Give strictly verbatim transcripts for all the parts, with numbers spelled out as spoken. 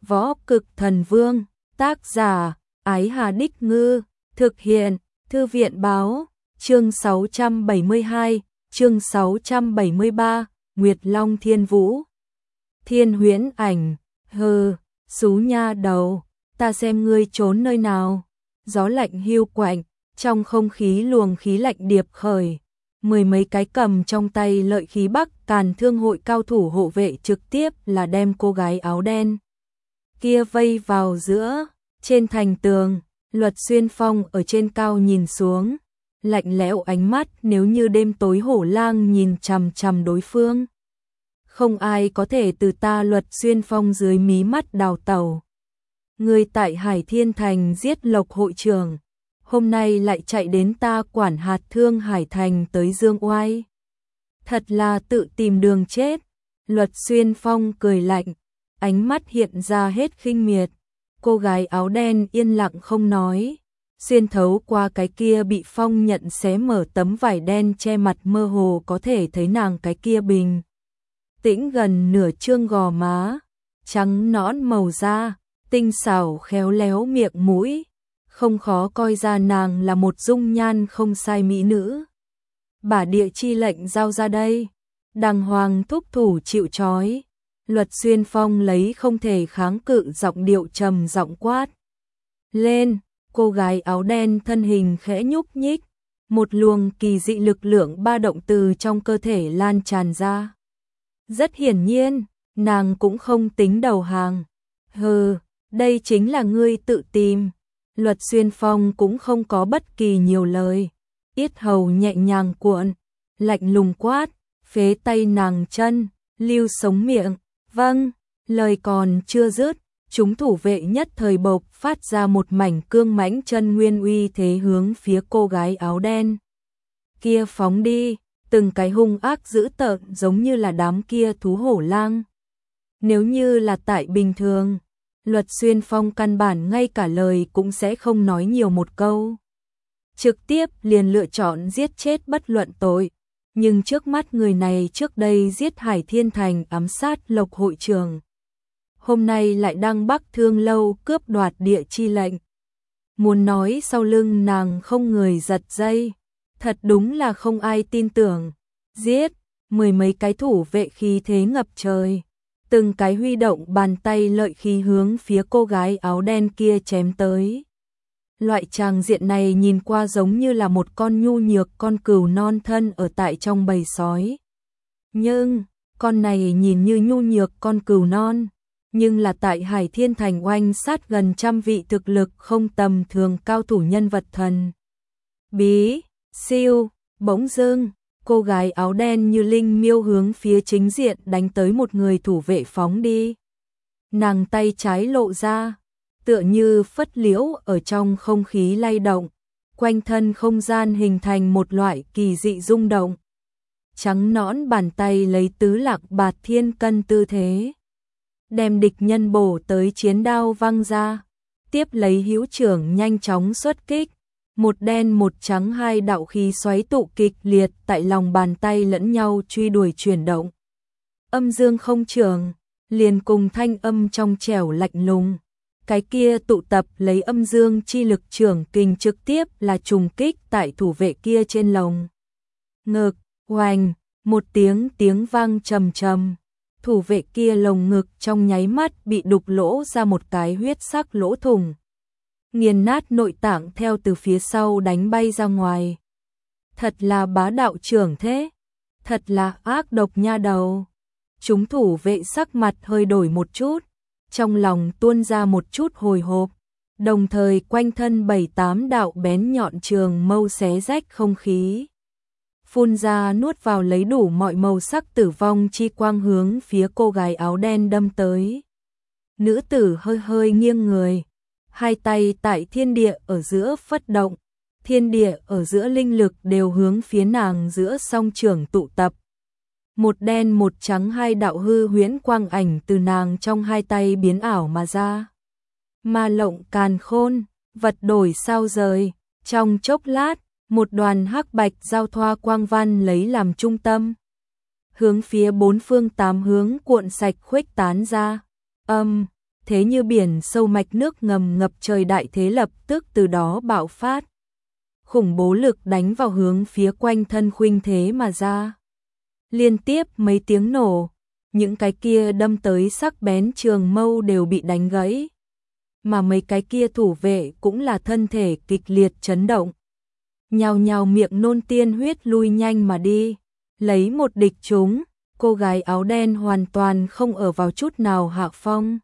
Võ Cực Thần Vương, tác giả, Ái Hà Đích Ngư, thực hiện, Thư viện Báo, chương sáu trăm bảy mươi hai, chương sáu trăm bảy mươi ba, Nguyệt Long Thiên Vũ. Thiên Huyễn Ảnh, hừ, xú nha đầu, ta xem ngươi trốn nơi nào. Gió lạnh hiu quạnh, trong không khí luồng khí lạnh điệp khởi. Mười mấy cái cầm trong tay lợi khí Bắc Càn Thương hội cao thủ hộ vệ trực tiếp là đem cô gái áo đen kia vây vào giữa. Trên thành tường, Luật Xuyên Phong ở trên cao nhìn xuống, lạnh lẽo ánh mắt nếu như đêm tối hổ lang nhìn chằm chằm đối phương. Không ai có thể từ ta Luật Xuyên Phong dưới mí mắt đào tẩu. Người tại Hải Thiên Thành giết Lộc hội trưởng, hôm nay lại chạy đến ta quản hạt Thương Hải Thành tới dương oai. Thật là tự tìm đường chết. Luật Xuyên Phong cười lạnh, ánh mắt hiện ra hết khinh miệt. Cô gái áo đen yên lặng không nói, xuyên thấu qua cái kia bị phong nhận xé mở tấm vải đen che mặt, mơ hồ có thể thấy nàng cái kia bình tĩnh gần nửa trương gò má, trắng nõn màu da, tinh xảo khéo léo miệng mũi, không khó coi ra nàng là một dung nhan không sai mỹ nữ. Bả địa chi lệnh giao ra đây, đàng hoàng thúc thủ chịu trói. Luật Xuyên Phong lấy không thể kháng cự giọng điệu trầm giọng quát lên. Cô gái áo đen thân hình khẽ nhúc nhích, một luồng kỳ dị lực lượng ba động từ trong cơ thể lan tràn ra. Rất hiển nhiên, nàng cũng không tính đầu hàng. Hừ, đây chính là ngươi tự tìm. Luật Xuyên Phong cũng không có bất kỳ nhiều lời, yết hầu nhẹ nhàng cuộn, lạnh lùng quát, phế tay nàng chân, lưu sống miệng. Vâng, lời còn chưa dứt, chúng thủ vệ nhất thời bộc phát ra một mảnh cương mãnh chân nguyên uy thế hướng phía cô gái áo đen kia phóng đi, từng cái hung ác dữ tợn giống như là đám kia thú hổ lang. Nếu như là tại bình thường, Luật Xuyên Phong căn bản ngay cả lời cũng sẽ không nói nhiều một câu, trực tiếp liền lựa chọn giết chết bất luận tội. Nhưng trước mắt người này trước đây giết Hải Thiên Thành ám sát Lộc hội trưởng, hôm nay lại đang Bắc Thương lâu cướp đoạt địa chi lệnh. Muốn nói sau lưng nàng không người giật dây, thật đúng là không ai tin tưởng. Giết, mười mấy cái thủ vệ khí thế ngập trời, từng cái huy động bàn tay lợi khí hướng phía cô gái áo đen kia chém tới. Loại tràng diện này nhìn qua giống như là một con nhu nhược con cừu non thân ở tại trong bầy sói. Nhưng, con này nhìn như nhu nhược con cừu non, nhưng là tại Hải Thiên Thành oanh sát gần trăm vị thực lực không tầm thường cao thủ nhân vật thần bí, siêu. Bỗng dưng, cô gái áo đen như linh miêu hướng phía chính diện đánh tới một người thủ vệ phóng đi. Nàng tay trái lộ ra, tựa như phất liễu ở trong không khí lay động, quanh thân không gian hình thành một loại kỳ dị rung động. Trắng nõn bàn tay lấy tứ lạc bạt thiên cân tư thế, đem địch nhân bổ tới chiến đao văng ra, tiếp lấy hữu trưởng nhanh chóng xuất kích, một đen một trắng hai đạo khí xoáy tụ kịch liệt tại lòng bàn tay lẫn nhau truy đuổi chuyển động. Âm dương không trường, liền cùng thanh âm trong trẻo lạnh lùng. Cái kia tụ tập lấy âm dương chi lực trưởng kình trực tiếp là trùng kích tại thủ vệ kia trên lồng ngực, oành, một tiếng tiếng vang trầm trầm. Thủ vệ kia lồng ngực trong nháy mắt bị đục lỗ ra một cái huyết sắc lỗ thủng, nghiền nát nội tạng theo từ phía sau đánh bay ra ngoài. Thật là bá đạo trưởng thế, thật là ác độc nha đầu. Chúng thủ vệ sắc mặt hơi đổi một chút, trong lòng tuôn ra một chút hồi hộp, đồng thời quanh thân bảy tám đạo bén nhọn trường mâu xé rách không khí, phun ra nuốt vào lấy đủ mọi màu sắc tử vong chi quang hướng phía cô gái áo đen đâm tới. Nữ tử hơi hơi nghiêng người, hai tay tại thiên địa ở giữa phất động, thiên địa ở giữa linh lực đều hướng phía nàng giữa song trường tụ tập. Một đen một trắng hai đạo hư huyễn quang ảnh từ nàng trong hai tay biến ảo mà ra. Ma lộng càn khôn, vật đổi sao rời, trong chốc lát, một đoàn hắc bạch giao thoa quang văn lấy làm trung tâm, hướng phía bốn phương tám hướng cuộn sạch khuếch tán ra. Âm, thế như biển sâu mạch nước ngầm ngập trời, đại thế lập tức từ đó bạo phát. Khủng bố lực đánh vào hướng phía quanh thân Khuynh Thế mà ra. Liên tiếp mấy tiếng nổ, những cái kia đâm tới sắc bén trường mâu đều bị đánh gãy. Mà mấy cái kia thủ vệ cũng là thân thể kịch liệt chấn động. Nhào nhào miệng nôn tiên huyết lui nhanh mà đi. Lấy một địch chúng, cô gái áo đen hoàn toàn không ở vào chút nào hạ phong.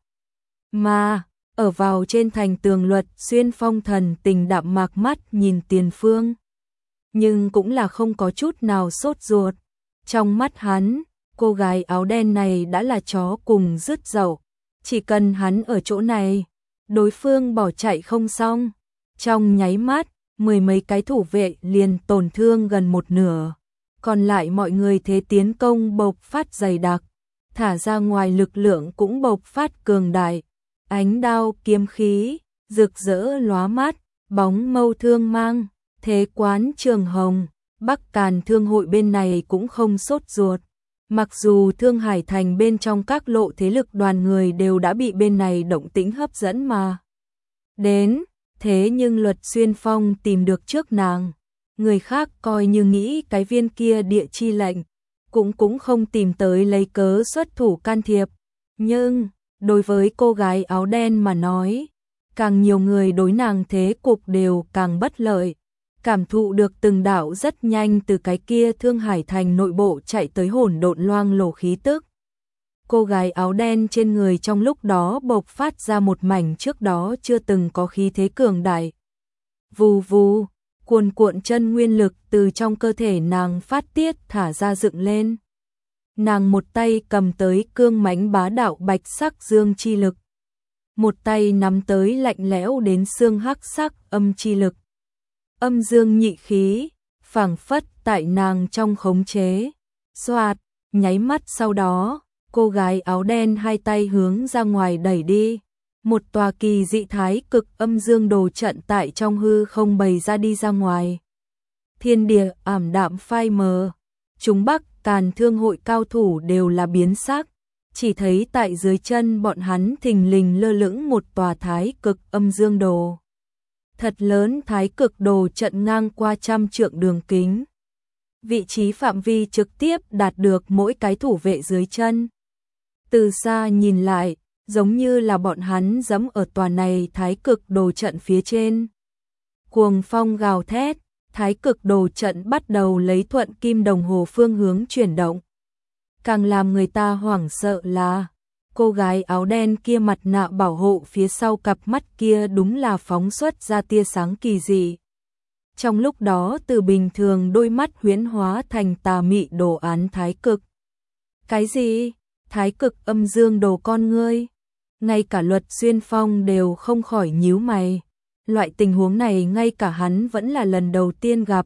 Mà, ở vào trên thành tường Luật Xuyên Phong thần tình đạm mạc mắt nhìn tiền phương. Nhưng cũng là không có chút nào sốt ruột. Trong mắt hắn, cô gái áo đen này đã là chó cùng rứt dậu. Chỉ cần hắn ở chỗ này, đối phương bỏ chạy không xong. Trong nháy mắt, mười mấy cái thủ vệ liền tổn thương gần một nửa. Còn lại mọi người thế tiến công bộc phát dày đặc. Thả ra ngoài lực lượng cũng bộc phát cường đại. Ánh đao kiếm khí, rực rỡ lóa mắt, bóng mâu thương mang, thế quán trường hồng. Bắc Càn Thương hội bên này cũng không sốt ruột. Mặc dù Thương Hải Thành bên trong các lộ thế lực đoàn người đều đã bị bên này động tĩnh hấp dẫn mà đến, thế nhưng Luật Xuyên Phong tìm được trước nàng. Người khác coi như nghĩ cái viên kia địa chi lệnh, cũng cũng không tìm tới lấy cớ xuất thủ can thiệp. Nhưng, đối với cô gái áo đen mà nói, càng nhiều người đối nàng thế cục đều càng bất lợi. Cảm thụ được từng đạo rất nhanh từ cái kia Thương Hải Thành nội bộ chạy tới hỗn độn loang lổ khí tức. Cô gái áo đen trên người trong lúc đó bộc phát ra một mảnh trước đó chưa từng có khí thế cường đại. Vù vù, cuồn cuộn chân nguyên lực từ trong cơ thể nàng phát tiết thả ra dựng lên. Nàng một tay cầm tới cương mãnh bá đạo bạch sắc dương chi lực. Một tay nắm tới lạnh lẽo đến xương hắc sắc âm chi lực. Âm dương nhị khí, phảng phất tại nàng trong khống chế. Xoạt, nháy mắt sau đó, cô gái áo đen hai tay hướng ra ngoài đẩy đi. Một tòa kỳ dị thái cực âm dương đồ trận tại trong hư không bày ra đi ra ngoài. Thiên địa ảm đạm phai mờ. Chúng Bắc Càn Thương hội cao thủ đều là biến sắc. Chỉ thấy tại dưới chân bọn hắn thình lình lơ lửng một tòa thái cực âm dương đồ. Thật lớn thái cực đồ trận ngang qua trăm trượng đường kính. Vị trí phạm vi trực tiếp đạt được mỗi cái thủ vệ dưới chân. Từ xa nhìn lại, giống như là bọn hắn giẫm ở tòa này thái cực đồ trận phía trên. Cuồng phong gào thét, thái cực đồ trận bắt đầu lấy thuận kim đồng hồ phương hướng chuyển động. Càng làm người ta hoảng sợ là cô gái áo đen kia mặt nạ bảo hộ phía sau cặp mắt kia đúng là phóng xuất ra tia sáng kỳ dị. Trong lúc đó từ bình thường đôi mắt huyễn hóa thành tà mị đồ án thái cực. Cái gì? Thái cực âm dương đồ con ngươi? Ngay cả Luật Xuyên Phong đều không khỏi nhíu mày. Loại tình huống này ngay cả hắn vẫn là lần đầu tiên gặp.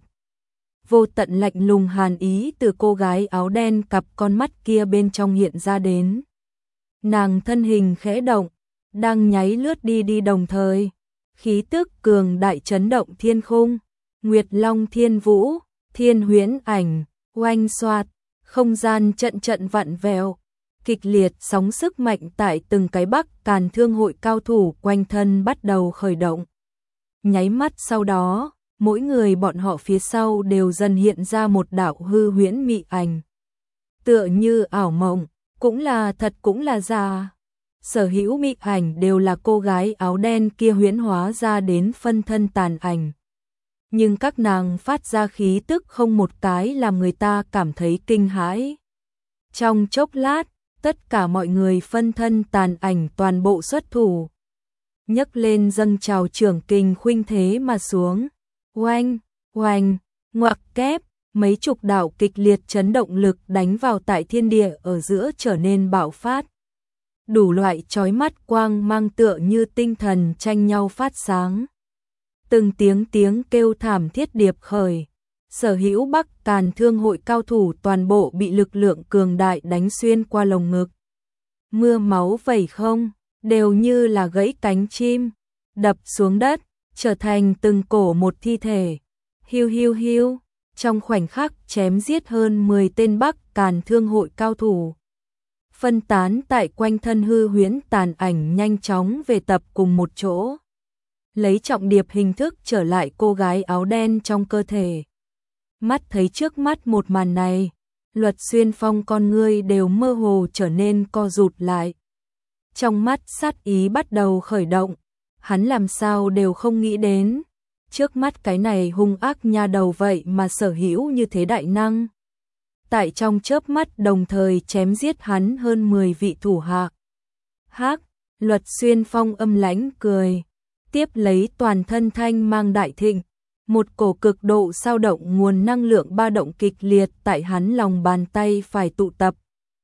Vô tận lạnh lùng hàn ý từ cô gái áo đen cặp con mắt kia bên trong hiện ra đến. Nàng thân hình khẽ động, đang nháy lướt đi đi đồng thời. Khí tức cường đại chấn động thiên khung, Nguyệt Long Thiên Vũ, Thiên Huyễn Ảnh, oanh xoạt, không gian trận trận vặn vẹo, kịch liệt sóng sức mạnh tại từng cái Bắc Càn Thương hội cao thủ quanh thân bắt đầu khởi động. Nháy mắt sau đó, mỗi người bọn họ phía sau đều dần hiện ra một đạo hư huyễn mị ảnh. Tựa như ảo mộng, cũng là thật cũng là giả. Sở hữu mị ảnh đều là cô gái áo đen kia huyễn hóa ra đến phân thân tàn ảnh. Nhưng các nàng phát ra khí tức không một cái làm người ta cảm thấy kinh hãi. Trong chốc lát, tất cả mọi người phân thân tàn ảnh toàn bộ xuất thủ. Nhấc lên dâng trào trưởng kình khuynh thế mà xuống. Oanh, oanh, ngoặc kép, mấy chục đạo kịch liệt chấn động lực đánh vào tại thiên địa ở giữa trở nên bạo phát. Đủ loại chói mắt quang mang tựa như tinh thần tranh nhau phát sáng. Từng tiếng tiếng kêu thảm thiết điệp khởi. Sở hữu Bắc Càn Thương hội cao thủ toàn bộ bị lực lượng cường đại đánh xuyên qua lồng ngực. Mưa máu vẩy không, đều như là gãy cánh chim, đập xuống đất, trở thành từng cổ một thi thể. Hiu hiu hiu, trong khoảnh khắc chém giết hơn mười tên Bắc Càn Thương hội cao thủ. phân tán tại quanh thân hư huyễn tàn ảnh nhanh chóng về tập cùng một chỗ. Lấy trọng điệp hình thức trở lại cô gái áo đen trong cơ thể. Mắt thấy trước mắt một màn này, Luật Xuyên Phong con ngươi đều mơ hồ trở nên co rụt lại. Trong mắt sát ý bắt đầu khởi động, hắn làm sao đều không nghĩ đến, trước mắt cái này hung ác nha đầu vậy mà sở hữu như thế đại năng. Tại trong chớp mắt đồng thời chém giết hắn hơn mười vị thủ hạ. Hắc, Luật Xuyên Phong âm lãnh cười, tiếp lấy toàn thân thanh mang đại thịnh, một cổ cực độ sao động nguồn năng lượng ba động kịch liệt tại hắn lòng bàn tay phải tụ tập.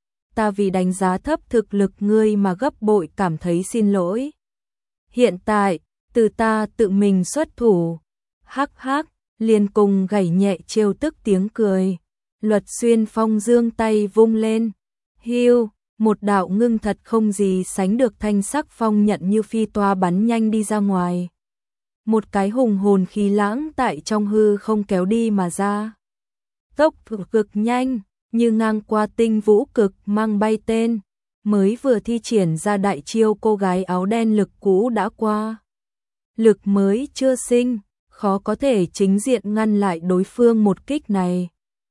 Ta vì đánh giá thấp thực lực ngươi mà gấp bội cảm thấy xin lỗi. Hiện tại, từ ta tự mình xuất thủ. Hắc hắc, liền cùng gảy nhẹ trêu tức tiếng cười. Luật Xuyên Phong giương tay vung lên. Hiu, một đạo ngưng thật không gì sánh được thanh sắc phong nhận như phi toa bắn nhanh đi ra ngoài. Một cái hùng hồn khí lãng tại trong hư không kéo đi mà ra. Tốc cực nhanh, như ngang qua tinh vũ cực mang bay tên. Mới vừa thi triển ra đại chiêu cô gái áo đen lực cũ đã qua. Lực mới chưa sinh, khó có thể chính diện ngăn lại đối phương một kích này.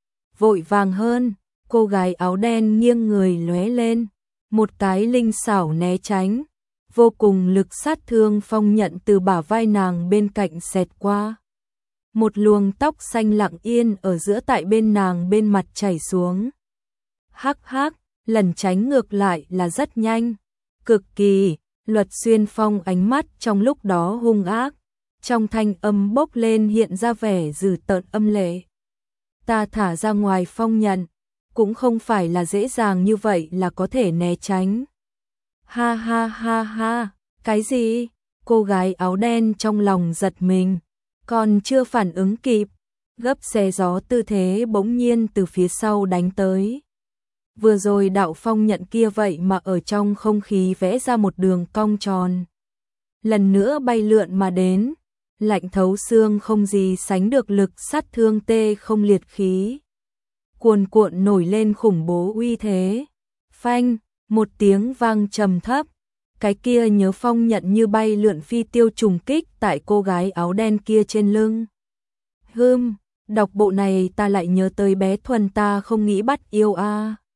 Vội vàng hơn, cô gái áo đen nghiêng người lóe lên, một cái linh xảo né tránh, vô cùng lực sát thương phong nhận từ bả vai nàng bên cạnh xẹt qua. Một luồng tóc xanh lặng yên ở giữa tại bên nàng bên mặt chảy xuống. Hắc hắc, lần tránh ngược lại là rất nhanh, cực kỳ. Luật Xuyên Phong ánh mắt trong lúc đó hung ác, trong thanh âm bốc lên hiện ra vẻ dữ tợn âm lệ. Ta thả ra ngoài phong nhận, cũng không phải là dễ dàng như vậy là có thể né tránh. Ha ha ha ha, cái gì? Cô gái áo đen trong lòng giật mình, còn chưa phản ứng kịp, gấp xe gió tư thế bỗng nhiên từ phía sau đánh tới. Vừa rồi đạo phong nhận kia vậy mà ở trong không khí vẽ ra một đường cong tròn. Lần nữa bay lượn mà đến, lạnh thấu xương không gì sánh được lực sát thương tê không liệt khí. Cuồn cuộn nổi lên khủng bố uy thế. Phanh, một tiếng vang trầm thấp, cái kia nhớ phong nhận như bay lượn phi tiêu trùng kích tại cô gái áo đen kia trên lưng. Hừm, đọc bộ này ta lại nhớ tới bé Thuần ta không nghĩ bắt yêu a. À.